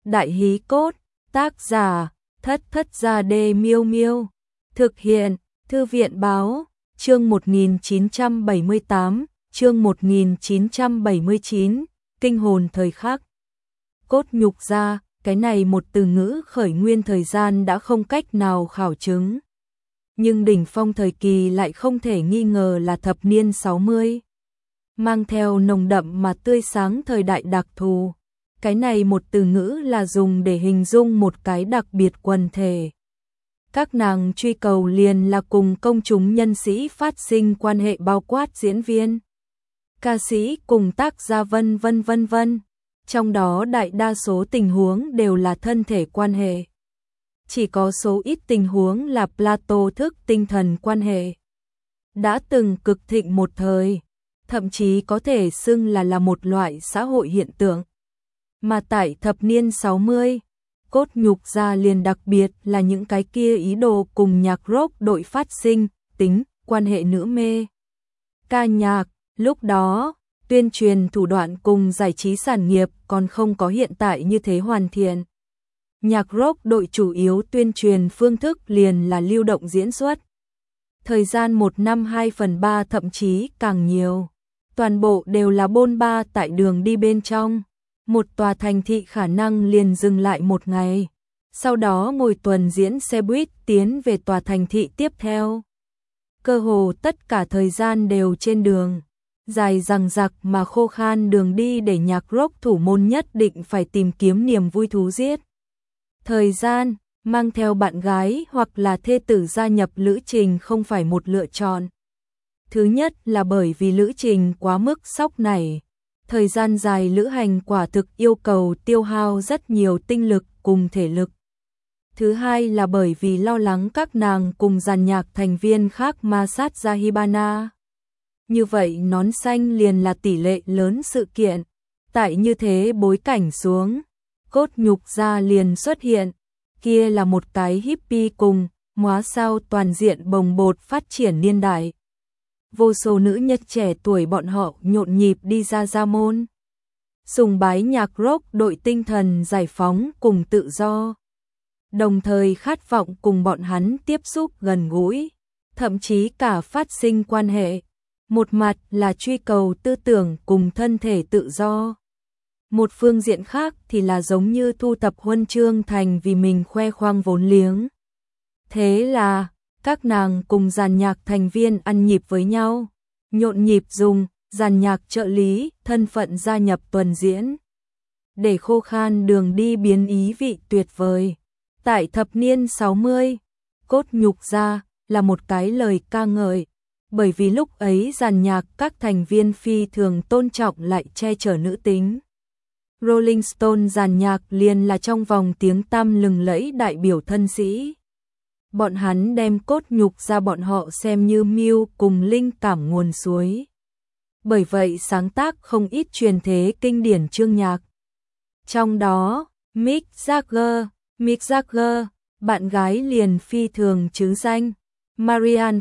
Đại hí cốt, tác giả, Thất Thất Gia Đê Miêu Miêu. Thực hiện, Thư viện báo, chương 1978, chương 1979, kinh hồn thời khắc. Cốt nhục gia, cái này một từ ngữ khởi nguyên thời gian đã không cách nào khảo chứng. Nhưng đỉnh phong thời kỳ lại không thể nghi ngờ là thập niên 60. Mang theo nồng đậm mà tươi sáng thời đại đặc thù. Cái này một từ ngữ là dùng để hình dung một cái đặc biệt quần thể. Các nàng truy cầu liền là cùng công chúng nhân sĩ phát sinh quan hệ bao quát diễn viên, ca sĩ cùng tác gia vân vân. Trong đó đại đa số tình huống đều là thân thể quan hệ. Chỉ có số ít tình huống là Plato thức tinh thần quan hệ. Đã từng cực thịnh một thời, thậm chí có thể xưng là một loại xã hội hiện tượng. Mà tại thập niên 60, cốt nhục gia liền đặc biệt là những cái kia ý đồ cùng nhạc rock đội phát sinh, tính, quan hệ nữ mê. Ca nhạc, lúc đó, tuyên truyền thủ đoạn cùng giải trí sản nghiệp còn không có hiện tại như thế hoàn thiện. Nhạc rock đội chủ yếu tuyên truyền phương thức liền là lưu động diễn xuất. Thời gian 1 năm 2/3 thậm chí càng nhiều. Toàn bộ đều là bôn ba tại đường đi bên trong. Một tòa thành thị khả năng liền dừng lại một ngày. Sau đó ngồi tuần diễn xe buýt tiến về tòa thành thị tiếp theo. Cơ hồ tất cả thời gian đều trên đường. Dài dằng dặc mà khô khan đường đi để nhạc rock thủ môn nhất định phải tìm kiếm niềm vui thú giết. Thời gian, mang theo bạn gái hoặc là thê tử gia nhập lữ trình không phải một lựa chọn. Thứ nhất là bởi vì lữ trình quá mức sóc nảy. Thời gian dài lữ hành quả thực yêu cầu tiêu hao rất nhiều tinh lực cùng thể lực. Thứ hai là bởi vì lo lắng các nàng cùng dàn nhạc thành viên khác ma sát ra Hibana. Như vậy nón xanh liền là tỷ lệ lớn sự kiện. Tại như thế bối cảnh xuống, cốt nhục gia liền xuất hiện. Kia là một cái hippie cùng, móa sao toàn diện bồng bột phát triển niên đại. Vô số nữ nhất trẻ tuổi bọn họ nhộn nhịp đi ra môn. Sùng bái nhạc rock đội tinh thần giải phóng cùng tự do. Đồng thời khát vọng cùng bọn hắn tiếp xúc gần gũi, thậm chí cả phát sinh quan hệ. Một mặt là truy cầu tư tưởng cùng thân thể tự do. Một phương diện khác thì là giống như thu tập huân chương thành vì mình khoe khoang vốn liếng. Thế là, các nàng cùng dàn nhạc thành viên ăn nhịp với nhau, nhộn nhịp dùng dàn nhạc trợ lý, thân phận gia nhập tuần diễn. Để khô khan đường đi biến ý vị tuyệt vời. Tại thập niên 60, cốt nhục gia là một cái lời ca ngợi, bởi vì lúc ấy dàn nhạc các thành viên phi thường tôn trọng lại che chở nữ tính. Rolling Stone dàn nhạc liền là trong vòng tiếng tăm lừng lẫy đại biểu thân sĩ. Bọn hắn đem cốt nhục ra bọn họ xem như mưu cùng linh cảm nguồn suối. Bởi vậy sáng tác không ít truyền thế kinh điển chương nhạc. Trong đó, Mick Jagger, bạn gái liền phi thường chứ danh, Marianne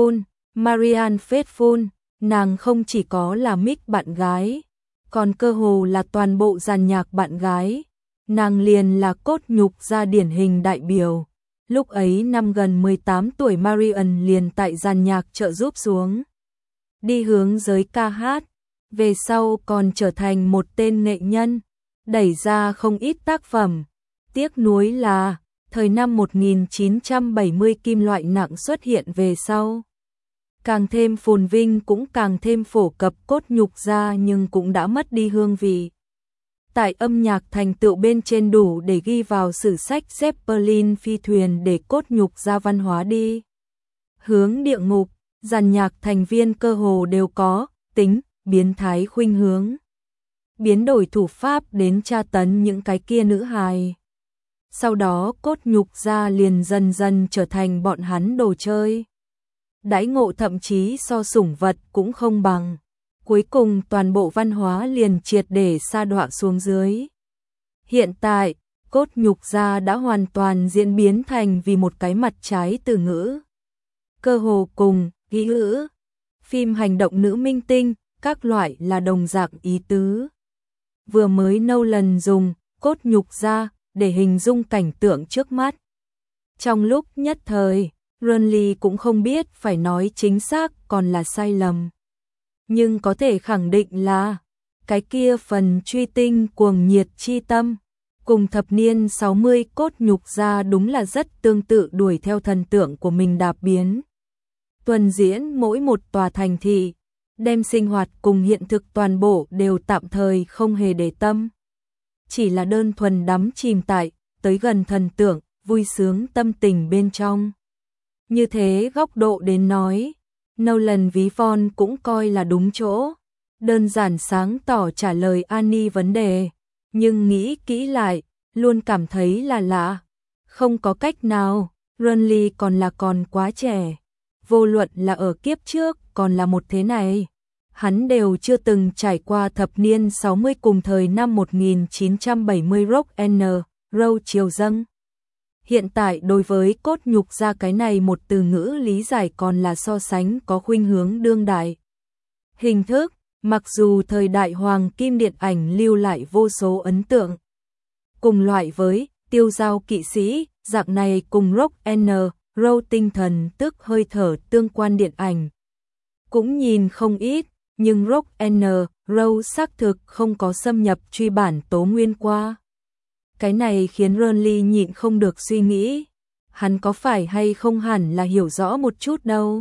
Faithfull, nàng không chỉ có là Mick bạn gái, còn cơ hồ là toàn bộ dàn nhạc bạn gái. Nàng liền là cốt nhục gia điển hình đại biểu. Lúc ấy năm gần 18 tuổi Marianne liền tại dàn nhạc trợ giúp xuống. Đi hướng giới ca hát, về sau còn trở thành một tên nghệ nhân, đẩy ra không ít tác phẩm. Tiếc nuối là, thời năm 1970 kim loại nặng xuất hiện về sau. Càng thêm phồn vinh cũng càng thêm phổ cập cốt nhục gia nhưng cũng đã mất đi hương vị. Tại âm nhạc thành tựu bên trên đủ để ghi vào sử sách Zeppelin phi thuyền để cốt nhục gia văn hóa đi. Hướng địa ngục, dàn nhạc thành viên cơ hồ đều có tính biến thái khuynh hướng. Biến đổi thủ pháp đến tra tấn những cái kia nữ hài. Sau đó cốt nhục gia liền dần dần trở thành bọn hắn đồ chơi. Đãi ngộ thậm chí so sủng vật cũng không bằng. Cuối cùng toàn bộ văn hóa liền triệt để sa đọa xuống dưới. Hiện tại, cốt nhục gia đã hoàn toàn diễn biến thành vì một cái mặt trái từ ngữ. Cơ hồ cùng, kỹ ngữ, phim hành động nữ minh tinh, các loại là đồng dạng ý tứ. Vừa mới Nolan dùng cốt nhục ra để hình dung cảnh tượng trước mắt. Trong lúc nhất thời, Renly cũng không biết phải nói chính xác còn là sai lầm. Nhưng có thể khẳng định là cái kia phần truy tinh cuồng nhiệt chi tâm cùng thập niên 60 cốt nhục ra đúng là rất tương tự, đuổi theo thần tượng của mình đạp biến. Tuần diễn mỗi một tòa thành thị, đem sinh hoạt cùng hiện thực toàn bộ đều tạm thời không hề để tâm. Chỉ là đơn thuần đắm chìm tại, tới gần thần tượng, vui sướng tâm tình bên trong. Như thế góc độ đến nói, Nolan ví von cũng coi là đúng chỗ. Đơn giản sáng tỏ trả lời Annie vấn đề, nhưng nghĩ kỹ lại, luôn cảm thấy là lạ. Không có cách nào, Renly còn quá trẻ. Vô luận là ở kiếp trước còn là một thế này, hắn đều chưa từng trải qua thập niên 60 cùng thời năm 1970 rock n roll chiều dâng. Hiện tại đối với cốt nhục ra cái này một từ ngữ lý giải còn là so sánh có khuynh hướng đương đại. Hình thức, mặc dù thời đại hoàng kim điện ảnh lưu lại vô số ấn tượng. Cùng loại với tiêu giao kỵ sĩ, dạng này cùng rock n roll tinh thần tức hơi thở tương quan điện ảnh. Cũng nhìn không ít, nhưng rock n roll xác thực không có xâm nhập truy bản tố nguyên qua. Cái này khiến Renly nhịn không được suy nghĩ, hắn có phải hay không hẳn là hiểu rõ một chút đâu.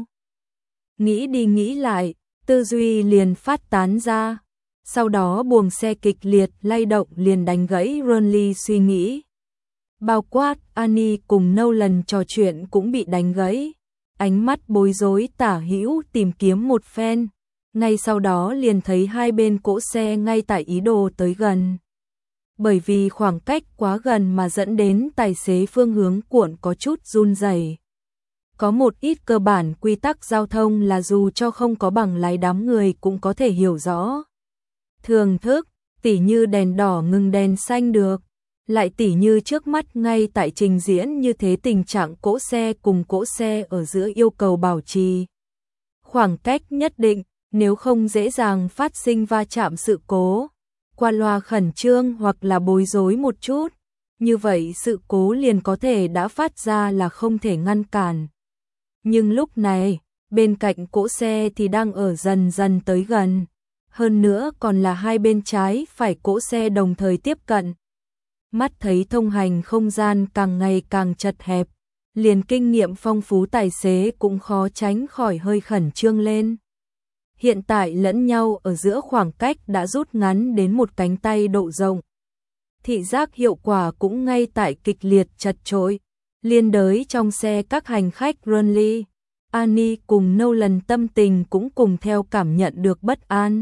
Nghĩ đi nghĩ lại, tư duy liền phát tán ra, sau đó buồng xe kịch liệt lay động liền đánh gãy Renly suy nghĩ. Bao quát Annie cùng Nolan trò chuyện cũng bị đánh gãy, ánh mắt bối rối tả hữu tìm kiếm một phen, ngay sau đó liền thấy hai bên cỗ xe ngay tại ý đồ tới gần. Bởi vì khoảng cách quá gần mà dẫn đến tài xế phương hướng cuộn có chút run rẩy. Có một ít cơ bản quy tắc giao thông là dù cho không có bằng lái đám người cũng có thể hiểu rõ. Thường thức, tỉ như đèn đỏ ngừng đèn xanh được, lại tỉ như trước mắt ngay tại trình diễn như thế tình trạng cỗ xe cùng cỗ xe ở giữa yêu cầu bảo trì khoảng cách nhất định, nếu không dễ dàng phát sinh va chạm sự cố. Qua loa khẩn trương hoặc là bối rối một chút, như vậy sự cố liền có thể đã phát ra là không thể ngăn cản. Nhưng lúc này, bên cạnh cỗ xe thì đang ở dần dần tới gần, hơn nữa còn là hai bên trái phải cỗ xe đồng thời tiếp cận. Mắt thấy thông hành không gian càng ngày càng chật hẹp, liền kinh nghiệm phong phú tài xế cũng khó tránh khỏi hơi khẩn trương lên. Hiện tại lẫn nhau ở giữa khoảng cách đã rút ngắn đến một cánh tay độ rộng. Thị giác hiệu quả cũng ngay tại kịch liệt chật chội. Liên đới trong xe các hành khách Renly, Annie cùng Nolan tâm tình cũng cùng theo cảm nhận được bất an.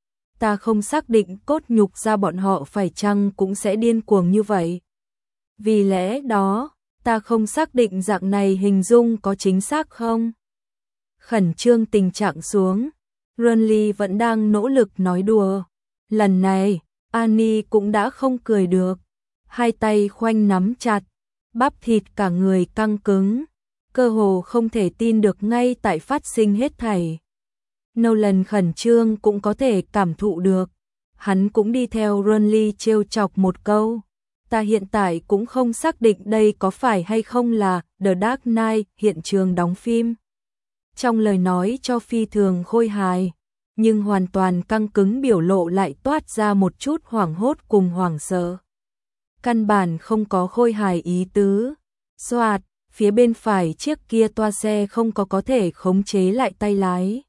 Ta không xác định cốt nhục ra bọn họ phải chăng cũng sẽ điên cuồng như vậy. Vì lẽ đó, ta không xác định dạng này hình dung có chính xác không. Khẩn trương tình trạng xuống. Renly vẫn đang nỗ lực nói đùa. Lần này, Annie cũng đã không cười được. Hai tay khoanh nắm chặt, bắp thịt cả người căng cứng. Cơ hồ không thể tin được ngay tại phát sinh hết thảy. Nolan khẩn trương cũng có thể cảm thụ được. Hắn cũng đi theo Renly trêu chọc một câu. Ta hiện tại cũng không xác định đây có phải hay không là The Dark Knight hiện trường đóng phim. Trong lời nói cho phi thường khôi hài, nhưng hoàn toàn căng cứng biểu lộ lại toát ra một chút hoảng hốt cùng hoảng sợ. Căn bản không có khôi hài ý tứ. Xoạt, phía bên phải chiếc kia toa xe không có thể khống chế lại tay lái.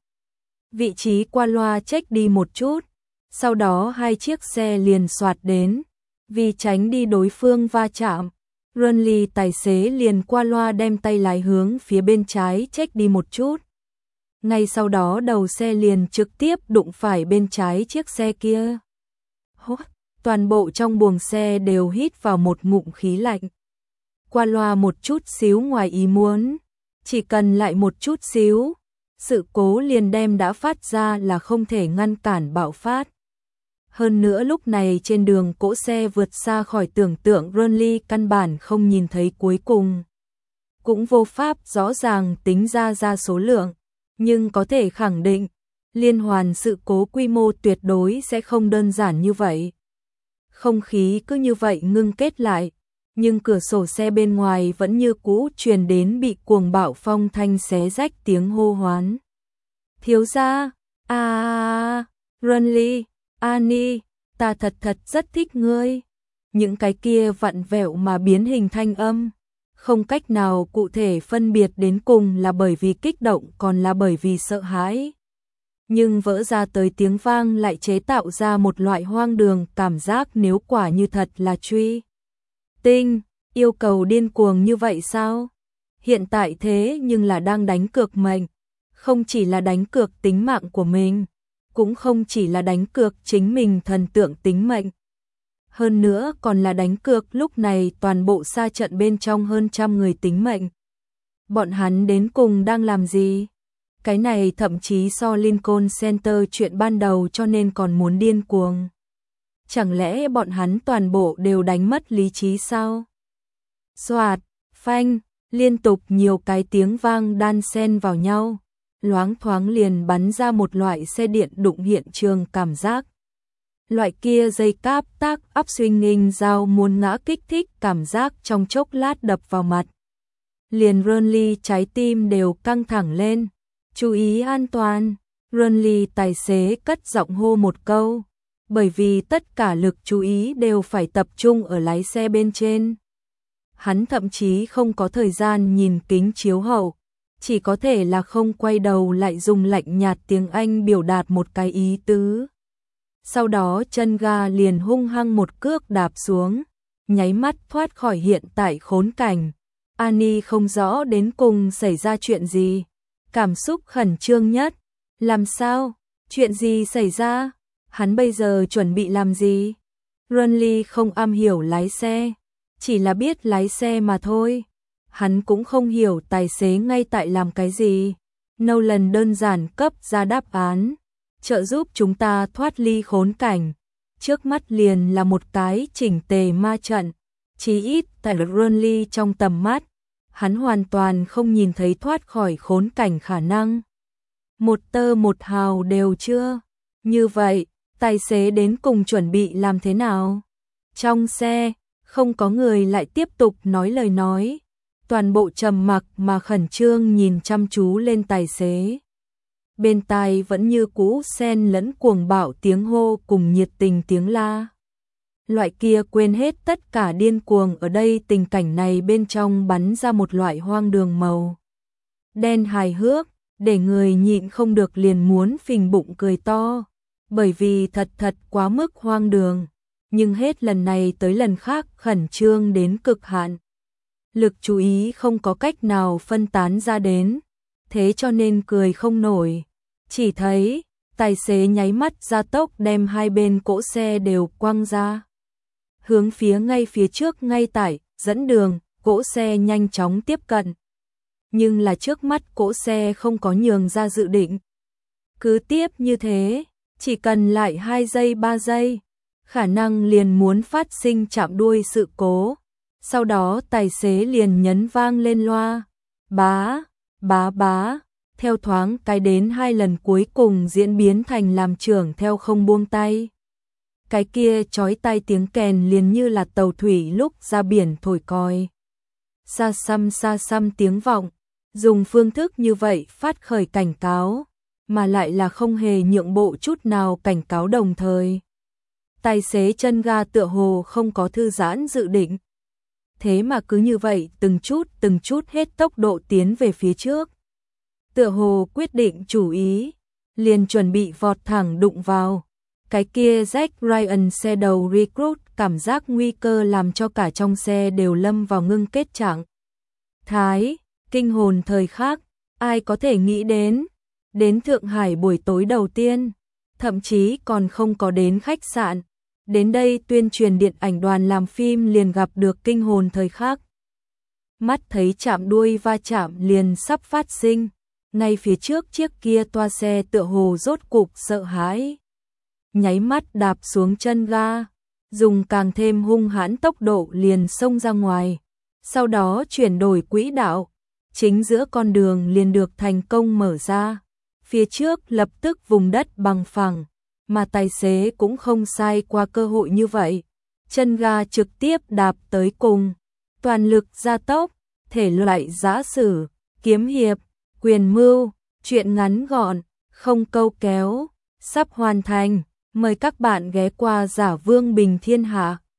Vị trí qua loa check đi một chút, sau đó hai chiếc xe liền xoạt đến. Vì tránh đi đối phương va chạm, Renly tài xế liền qua loa đem tay lái hướng phía bên trái check đi một chút. Ngay sau đó đầu xe liền trực tiếp đụng phải bên trái chiếc xe kia. Hốt, toàn bộ trong buồng xe đều hít vào một ngụm khí lạnh. Qua loa một chút xíu ngoài ý muốn, chỉ cần lại một chút xíu, sự cố liền đem đã phát ra là không thể ngăn cản bạo phát. Hơn nữa lúc này trên đường cỗ xe vượt xa khỏi tưởng tượng, Renly căn bản không nhìn thấy cuối cùng. Cũng vô pháp rõ ràng tính ra số lượng, nhưng có thể khẳng định, liên hoàn sự cố quy mô tuyệt đối sẽ không đơn giản như vậy. Không khí cứ như vậy ngưng kết lại, nhưng cửa sổ xe bên ngoài vẫn như cũ truyền đến bị cuồng bạo phong thanh xé rách tiếng hô hoán. Thiếu gia, Runly, Annie, ta thật rất thích ngươi. Những cái kia vặn vẹo mà biến hình thanh âm, không cách nào cụ thể phân biệt đến cùng là bởi vì kích động còn là bởi vì sợ hãi. Nhưng vỡ ra tới tiếng vang lại chế tạo ra một loại hoang đường cảm giác nếu quả như thật là truy tinh, yêu cầu điên cuồng như vậy sao? Hiện tại thế nhưng là đang đánh cược mệnh, không chỉ là đánh cược tính mạng của mình, cũng không chỉ là đánh cược chính mình thần tượng tính mệnh. Hơn nữa còn là đánh cược lúc này toàn bộ sa trận bên trong hơn 100 người tính mệnh. Bọn hắn đến cùng đang làm gì? Cái này thậm chí so Lincoln Center chuyện ban đầu cho nên còn muốn điên cuồng. Chẳng lẽ bọn hắn toàn bộ đều đánh mất lý trí sao? Xoạt, phanh, liên tục nhiều cái tiếng vang đan xen vào nhau, loáng thoáng liền bắn ra một loại xe điện đụng hiện trường cảm giác. Loại kia dây cáp tác áp swinging dao muốn ngã kích thích cảm giác trong chốc lát đập vào mặt. Liền Runly trái tim đều căng thẳng lên. Chú ý an toàn, Runly tài xế cất giọng hô một câu, bởi vì tất cả lực chú ý đều phải tập trung ở lái xe bên trên. Hắn thậm chí không có thời gian nhìn kính chiếu hậu, chỉ có thể là không quay đầu lại dùng lạnh nhạt tiếng Anh biểu đạt một cái ý tứ. Sau đó chân ga liền hung hăng một cước đạp xuống, nháy mắt thoát khỏi hiện tại khốn cảnh. Annie không rõ đến cùng xảy ra chuyện gì, cảm xúc khẩn trương nhất. Làm sao? Chuyện gì xảy ra? Hắn bây giờ chuẩn bị làm gì? Runly không am hiểu lái xe, chỉ là biết lái xe mà thôi. Hắn cũng không hiểu tài xế ngay tại làm cái gì. Nolan đơn giản cấp ra đáp án, trợ giúp chúng ta thoát ly khốn cảnh. Trước mắt liền là một cái chỉnh tề ma trận, chí ít tại Runly trong tầm mắt, hắn hoàn toàn không nhìn thấy thoát khỏi khốn cảnh khả năng. Một tơ một hào đều chưa. Như vậy, tài xế đến cùng chuẩn bị làm thế nào? Trong xe, không có người lại tiếp tục nói lời nói. Toàn bộ trầm mặc mà khẩn trương nhìn chăm chú lên tài xế. Bên tai vẫn như cũ xen lẫn cuồng bạo tiếng hô cùng nhiệt tình tiếng la. Loại kia quên hết tất cả điên cuồng ở đây, tình cảnh này bên trong bắn ra một loại hoang đường màu đen hài hước, để người nhịn không được liền muốn phình bụng cười to, bởi vì thật quá mức hoang đường, nhưng hết lần này tới lần khác khẩn trương đến cực hạn. Lực chú ý không có cách nào phân tán ra đến, thế cho nên cười không nổi. Chỉ thấy, tài xế nháy mắt gia tốc đem hai bên cỗ xe đều quăng ra. Hướng ngay phía trước ngay tại, dẫn đường, cỗ xe nhanh chóng tiếp cận. Nhưng là trước mắt cỗ xe không có nhường ra dự định. Cứ tiếp như thế, chỉ cần lại 2 giây 3 giây, khả năng liền muốn phát sinh chạm đuôi sự cố. Sau đó tài xế liền nhấn vang lên loa. Bá, theo thoáng cái đến 2 lần cuối cùng diễn biến thành làm trưởng theo không buông tay. Cái kia chói tai tiếng kèn liền như là tàu thủy lúc ra biển thổi còi. Xa xăm tiếng vọng, dùng phương thức như vậy phát khởi cảnh cáo, mà lại là không hề nhượng bộ chút nào cảnh cáo đồng thời. Tài xế chân ga tựa hồ không có thư giãn dự định. Thế mà cứ như vậy từng chút hết tốc độ tiến về phía trước. Tựa hồ quyết định chủ ý, liền chuẩn bị vọt thẳng đụng vào. Cái kia Jack Ryan xe đầu recruit, cảm giác nguy cơ làm cho cả trong xe đều lâm vào ngưng kết trạng thái, kinh hồn thời khắc, ai có thể nghĩ đến Thượng Hải buổi tối đầu tiên, thậm chí còn không có đến khách sạn. Đến đây tuyên truyền điện ảnh đoàn làm phim liền gặp được kinh hồn thời khắc. Mắt thấy chạm đuôi va chạm liền sắp phát sinh, ngay phía trước chiếc kia toa xe tựa hồ rốt cục sợ hãi. Nháy mắt đạp xuống chân ga, dùng càng thêm hung hãn tốc độ liền xông ra ngoài, sau đó chuyển đổi quỹ đạo, chính giữa con đường liền được thành công mở ra, phía trước lập tức vùng đất bằng phẳng, mà tài xế cũng không sai qua cơ hội như vậy, chân ga trực tiếp đạp tới cùng, toàn lực gia tốc, thể loại giã sử, kiếm hiệp, quyền mưu, truyện ngắn gọn, không câu kéo, sắp hoàn thành. Mời các bạn ghé qua Giả Vương Bình Thiên Hạ.